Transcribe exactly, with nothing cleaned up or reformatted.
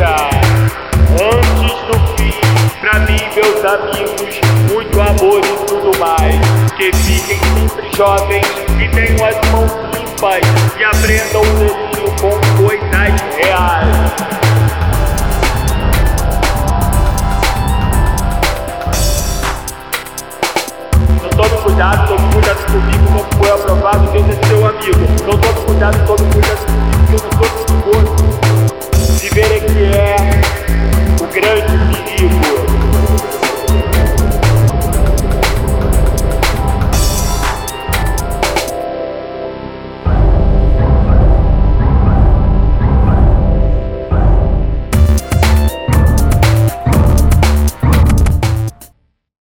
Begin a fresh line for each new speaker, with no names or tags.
chegar antes do fim. Pra mim, meus amigos, muito amor e tudo mais. Que fiquem sempre jovens e tenham as mãos limpas e aprendam o delírio com coisas reais. Então tome cuidado, tome cuidado comigo, não foi aprovado, Deus é seu amigo. Então tome cuidado, tome cuidado comigo, que eu não sou psicólogo. Se verem que é o grande